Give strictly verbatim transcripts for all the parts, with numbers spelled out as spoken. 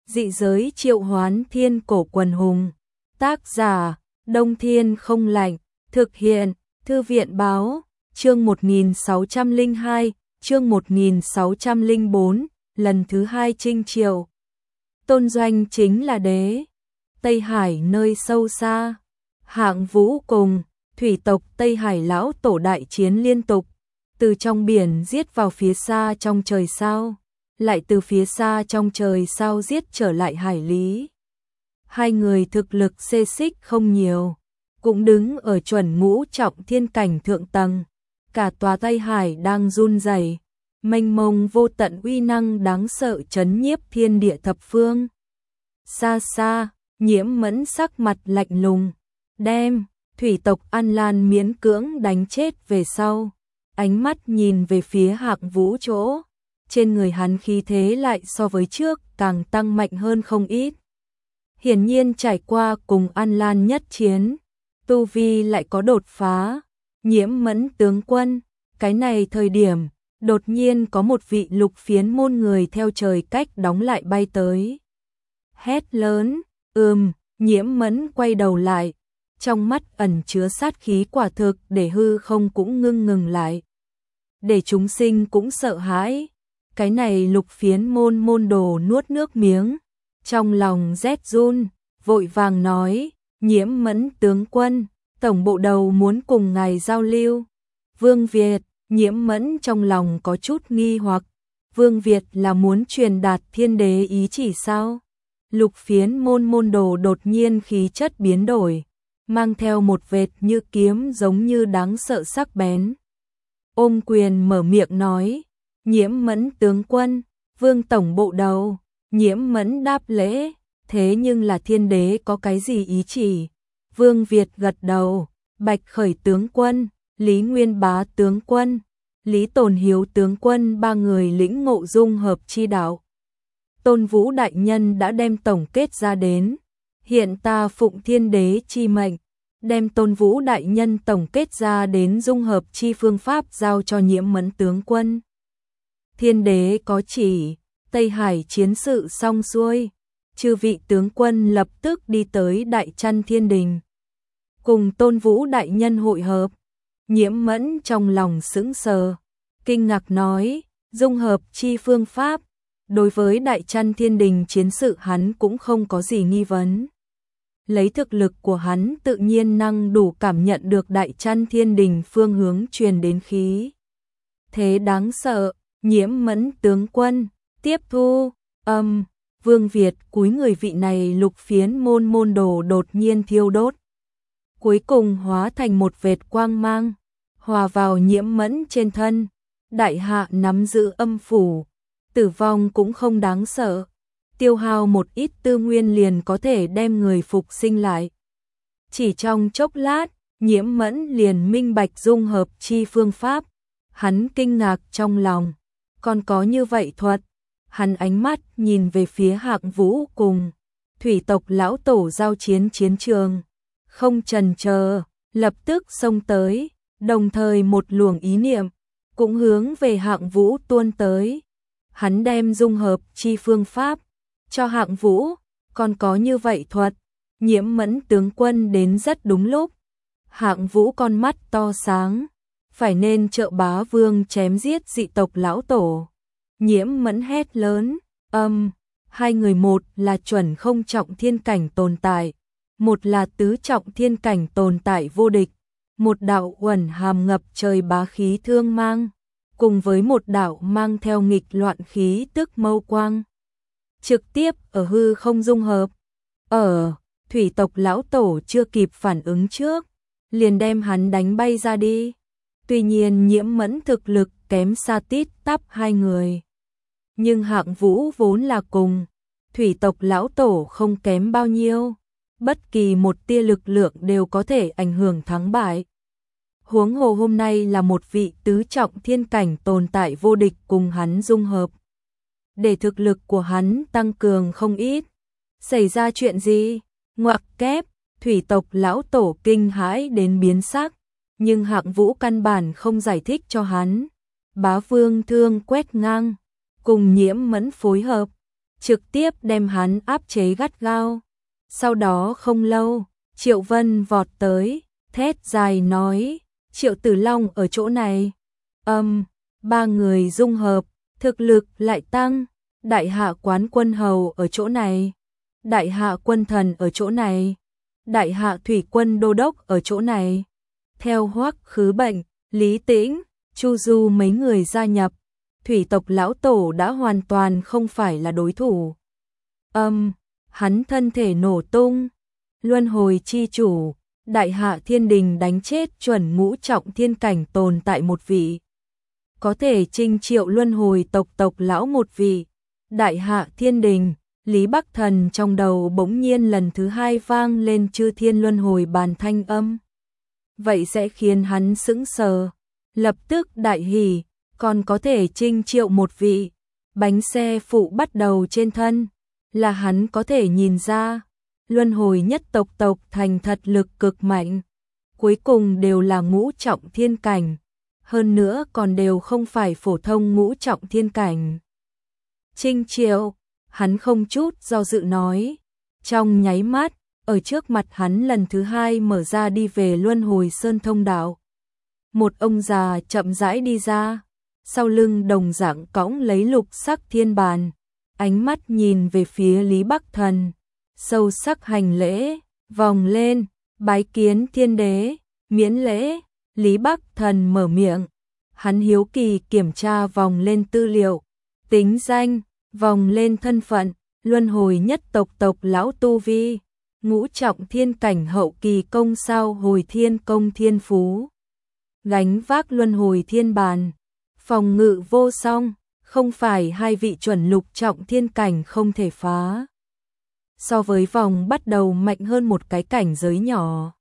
Dị giới triệu hoán thiên cổ quần hùng. Tác giả, Đông Thiên không lạnh. Thực hiện, Thư viện báo, chương một nghìn sáu trăm lẻ hai, chương một nghìn sáu trăm lẻ bốn, lần thứ hai chinh triều. Tôn Doanh chính là đế. Tây Hải nơi sâu xa. Hạng Vũ cùng thủy tộc Tây Hải lão tổ đại chiến liên tục. Từ trong biển giết vào phía xa trong trời sao. Lại từ phía xa trong trời sao giết trở lại hải lý. Hai người thực lực xê xích không nhiều, cũng đứng ở chuẩn ngũ trọng thiên cảnh thượng tầng. Cả tòa Tây Hải đang run rẩy, mênh mông vô tận uy năng đáng sợ chấn nhiếp thiên địa thập phương. Xa xa, Nhiễm Mẫn sắc mặt lạnh lùng, đem thủy tộc An Lan miễn cưỡng đánh chết về sau, ánh mắt nhìn về phía Hạng Vũ chỗ. Trên người hắn khí thế lại so với trước càng tăng mạnh hơn không ít. Hiển nhiên trải qua cùng An Lan nhất chiến, tu vi lại có đột phá. Nhiễm Mẫn tướng quân, cái này thời điểm, đột nhiên có một vị lục phiến môn người theo trời cách đóng lại bay tới. Hét lớn, ừm, Nhiễm Mẫn quay đầu lại, trong mắt ẩn chứa sát khí quả thực để hư không cũng ngưng ngừng lại. Để chúng sinh cũng sợ hãi. Cái này lục phiến môn môn đồ nuốt nước miếng, trong lòng rét run, vội vàng nói, Nhiễm Mẫn tướng quân, tổng bộ đầu muốn cùng ngài giao lưu. Vương Việt, Nhiễm Mẫn trong lòng có chút nghi hoặc, Vương Việt là muốn truyền đạt thiên đế ý chỉ sao? Lục phiến môn môn đồ đột nhiên khí chất biến đổi, mang theo một vệt như kiếm giống như đáng sợ sắc bén. Ôm quyền mở miệng nói, Nhiễm Mẫn tướng quân, Vương tổng bộ đầu. Nhiễm Mẫn đáp lễ, thế nhưng là thiên đế có cái gì ý chỉ? Vương Việt gật đầu, Bạch Khởi tướng quân, Lý Nguyên Bá tướng quân, Lý Tồn Hiếu tướng quân ba người lĩnh ngộ dung hợp chi đạo. Tôn Vũ đại nhân đã đem tổng kết ra đến, hiện ta phụng thiên đế chi mệnh, đem Tôn Vũ đại nhân tổng kết ra đến dung hợp chi phương pháp giao cho Nhiễm Mẫn tướng quân. Thiên đế có chỉ, Tây Hải chiến sự xong xuôi, chư vị tướng quân lập tức đi tới Đại Trăn Thiên Đình, cùng Tôn Vũ đại nhân hội hợp. Nhiễm Mẫn trong lòng sững sờ, kinh ngạc nói, dung hợp chi phương pháp, đối với Đại Trăn Thiên Đình chiến sự hắn cũng không có gì nghi vấn. Lấy thực lực của hắn tự nhiên năng đủ cảm nhận được Đại Trăn Thiên Đình phương hướng truyền đến khí thế đáng sợ. Nhiễm Mẫn tướng quân, tiếp thu, âm, um, Vương Việt cúi người vị này lục phiến môn môn đồ đột nhiên thiêu đốt. Cuối cùng hóa thành một vệt quang mang, hòa vào Nhiễm Mẫn trên thân. Đại hạ nắm giữ âm phủ, tử vong cũng không đáng sợ. Tiêu hao một ít tư nguyên liền có thể đem người phục sinh lại. Chỉ trong chốc lát, Nhiễm Mẫn liền minh bạch dung hợp chi phương pháp. Hắn kinh ngạc trong lòng. Còn có như vậy thuật, hắn ánh mắt nhìn về phía Hạng Vũ cùng thủy tộc lão tổ giao chiến chiến trường, không chần chờ, lập tức xông tới, đồng thời một luồng ý niệm cũng hướng về Hạng Vũ tuôn tới. Hắn đem dung hợp chi phương pháp cho Hạng Vũ, còn có như vậy thuật, Nhiễm Mẫn tướng quân đến rất đúng lúc. Hạng Vũ con mắt to sáng, phải nên trợ bá vương chém giết dị tộc lão tổ. Nhiễm Mẫn hét lớn, âm, um, hai người một là chuẩn không trọng thiên cảnh tồn tại, một là tứ trọng thiên cảnh tồn tại vô địch, một đạo uẩn hàm ngập trời bá khí thương mang, cùng với một đạo mang theo nghịch loạn khí tức mâu quang. Trực tiếp ở hư không dung hợp, ở thủy tộc lão tổ chưa kịp phản ứng trước, liền đem hắn đánh bay ra đi. Tuy nhiên Nhiễm Mẫn thực lực kém xa tít tắp hai người, nhưng Hạng Vũ vốn là cùng thủy tộc lão tổ không kém bao nhiêu, bất kỳ một tia lực lượng đều có thể ảnh hưởng thắng bại. Huống hồ hôm nay là một vị tứ trọng thiên cảnh tồn tại vô địch cùng hắn dung hợp, để thực lực của hắn tăng cường không ít. Xảy ra chuyện gì? Ngoặc kép, thủy tộc lão tổ kinh hãi đến biến sắc. Nhưng Hạng Vũ căn bản không giải thích cho hắn. Bá vương thương quét ngang, cùng Nhiễm Mẫn phối hợp, trực tiếp đem hắn áp chế gắt gao. Sau đó không lâu, Triệu Vân vọt tới, thét dài nói, Triệu Tử Long ở chỗ này. Âm, ba người dung hợp, thực lực lại tăng, đại hạ quán quân hầu ở chỗ này, đại hạ quân thần ở chỗ này, đại hạ thủy quân đô đốc ở chỗ này. Theo Hoắc Khứ Bệnh, Lý Tĩnh, Chu Du mấy người gia nhập, thủy tộc lão tổ đã hoàn toàn không phải là đối thủ. Âm, hắn thân thể nổ tung, luân hồi chi chủ, đại hạ thiên đình đánh chết chuẩn ngũ trọng thiên cảnh tồn tại một vị. Có thể trinh triệu luân hồi tộc tộc lão một vị, đại hạ thiên đình, Lý Bắc Thần trong đầu bỗng nhiên lần thứ hai vang lên chư thiên luân hồi bàn thanh âm. Vậy sẽ khiến hắn sững sờ, lập tức đại hỉ, còn có thể trinh triệu một vị, bánh xe phụ bắt đầu trên thân, là hắn có thể nhìn ra, luân hồi nhất tộc tộc thành thật lực cực mạnh, cuối cùng đều là ngũ trọng thiên cảnh, hơn nữa còn đều không phải phổ thông ngũ trọng thiên cảnh. Trinh triệu, hắn không chút do dự nói, trong nháy mắt, ở trước mặt hắn lần thứ hai mở ra đi về luân hồi sơn thông đạo. Một ông già chậm rãi đi ra, sau lưng đồng dạng cõng lấy lục sắc thiên bàn, ánh mắt nhìn về phía Lý Bắc Thần, sâu sắc hành lễ, vòng lên, bái kiến thiên đế, miễn lễ. Lý Bắc Thần mở miệng, hắn hiếu kỳ kiểm tra vòng lên tư liệu, tính danh, vòng lên thân phận, luân hồi nhất tộc tộc lão tu vi, ngũ trọng thiên cảnh hậu kỳ công sao hồi thiên công thiên phú, gánh vác luân hồi thiên bàn, phòng ngự vô song, không phải hai vị chuẩn lục trọng thiên cảnh không thể phá. So với vòng bắt đầu mạnh hơn một cái cảnh giới nhỏ.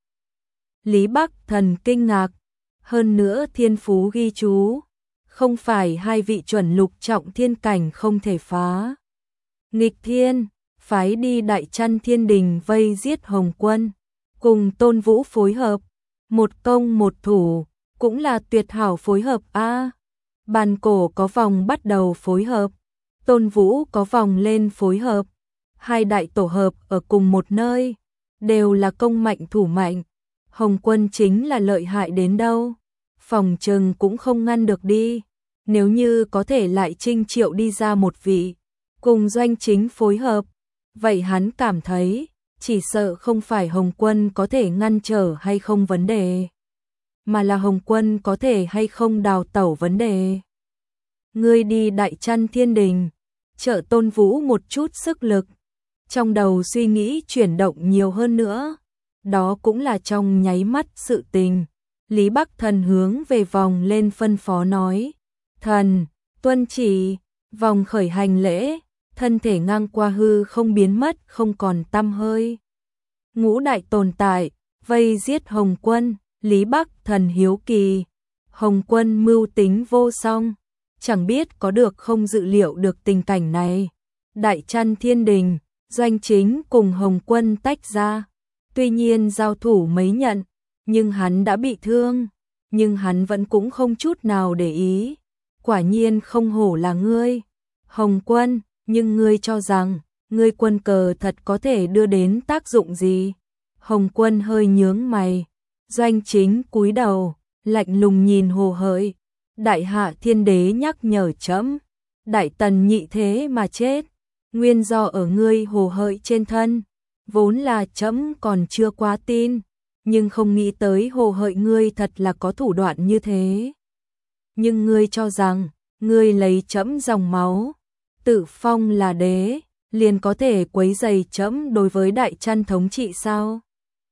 Lý Bắc Thần kinh ngạc, hơn nữa thiên phú ghi chú, không phải hai vị chuẩn lục trọng thiên cảnh không thể phá. Nghịch thiên, phái đi Đại Chăn Thiên Đình vây giết Hồng Quân, cùng Tôn Vũ phối hợp, một công một thủ, cũng là tuyệt hảo phối hợp a. À, bàn cổ có vòng bắt đầu phối hợp, Tôn Vũ có vòng lên phối hợp, hai đại tổ hợp ở cùng một nơi, đều là công mạnh thủ mạnh. Hồng Quân chính là lợi hại đến đâu, phòng trừng cũng không ngăn được đi. Nếu như có thể lại trinh triệu đi ra một vị, cùng Doanh Chính phối hợp, vậy hắn cảm thấy, chỉ sợ không phải Hồng Quân có thể ngăn trở hay không vấn đề, mà là Hồng Quân có thể hay không đào tẩu vấn đề. Ngươi đi Đại Chăn Thiên Đình, trợ Tôn Vũ một chút sức lực, trong đầu suy nghĩ chuyển động nhiều hơn nữa, đó cũng là trong nháy mắt sự tình. Lý Bắc Thần hướng về vòng lên phân phó nói, thần, tuân chỉ, vòng khởi hành lễ, thân thể ngang qua hư không biến mất không còn tăm hơi. Ngũ đại tồn tại, vây giết Hồng Quân, Lý Bắc Thần hiếu kỳ, Hồng Quân mưu tính vô song, chẳng biết có được không dự liệu được tình cảnh này. Đại Chăn Thiên Đình, Doanh Chính cùng Hồng Quân tách ra, tuy nhiên giao thủ mấy nhận, nhưng hắn đã bị thương, nhưng hắn vẫn cũng không chút nào để ý. Quả nhiên không hổ là ngươi, Hồng Quân, nhưng ngươi cho rằng, ngươi quân cờ thật có thể đưa đến tác dụng gì? Hồng Quân hơi nhướng mày, Doanh Chính cúi đầu, lạnh lùng nhìn Hồ Hợi, Đại Hạ Thiên Đế nhắc nhở trẫm, Đại Tần nhị thế mà chết, nguyên do ở ngươi Hồ Hợi trên thân, vốn là trẫm còn chưa quá tin, nhưng không nghĩ tới Hồ Hợi ngươi thật là có thủ đoạn như thế. Nhưng ngươi cho rằng, ngươi lấy trẫm dòng máu, tự phong là đế, liền có thể quấy rầy trẫm đối với Đại Chăn thống trị sao?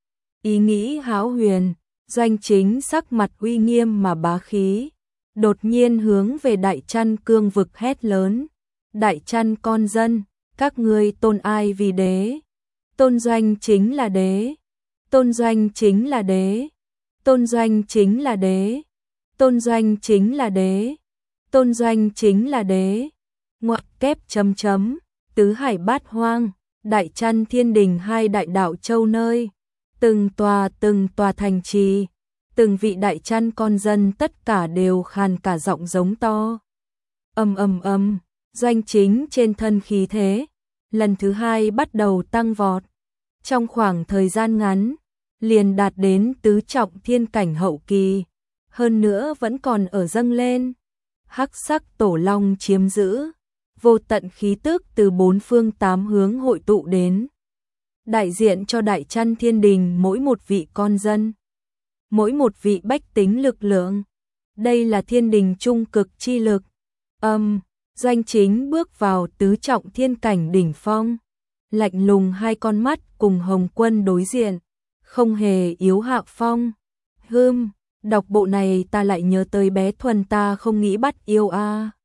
Ý nghĩ hão huyền, Doanh Chính sắc mặt uy nghiêm mà bá khí, đột nhiên hướng về Đại Chăn cương vực hét lớn, Đại Chăn con dân, các ngươi tôn ai vì đế? Tôn Doanh Chính là đế, Tôn Doanh Chính là đế, Tôn Doanh Chính là đế, Tôn Doanh Chính là đế, Tôn Doanh Chính là đế. Ngoặc kép chấm chấm, tứ hải bát hoang, Đại Chăn Thiên Đình hai đại đạo châu nơi, từng tòa từng tòa thành trì, từng vị Đại Chăn con dân tất cả đều khàn cả giọng giống to. Ầm ầm ầm, Doanh Chính trên thân khí thế, lần thứ hai bắt đầu tăng vọt. Trong khoảng thời gian ngắn, liền đạt đến tứ trọng thiên cảnh hậu kỳ, hơn nữa vẫn còn ở dâng lên. Hắc sắc tổ long chiếm giữ, vô tận khí tức từ bốn phương tám hướng hội tụ đến, đại diện cho Đại Chăn Thiên Đình mỗi một vị con dân, mỗi một vị bách tính lực lượng. Đây là thiên đình trung cực chi lực. Âm, Doanh Chính bước vào tứ trọng thiên cảnh đỉnh phong, lạnh lùng hai con mắt cùng Hồng Quân đối diện, không hề yếu hạ phong. Hừm, đọc bộ này ta lại nhớ tới bé Thuần ta không nghĩ bắt yêu a. À.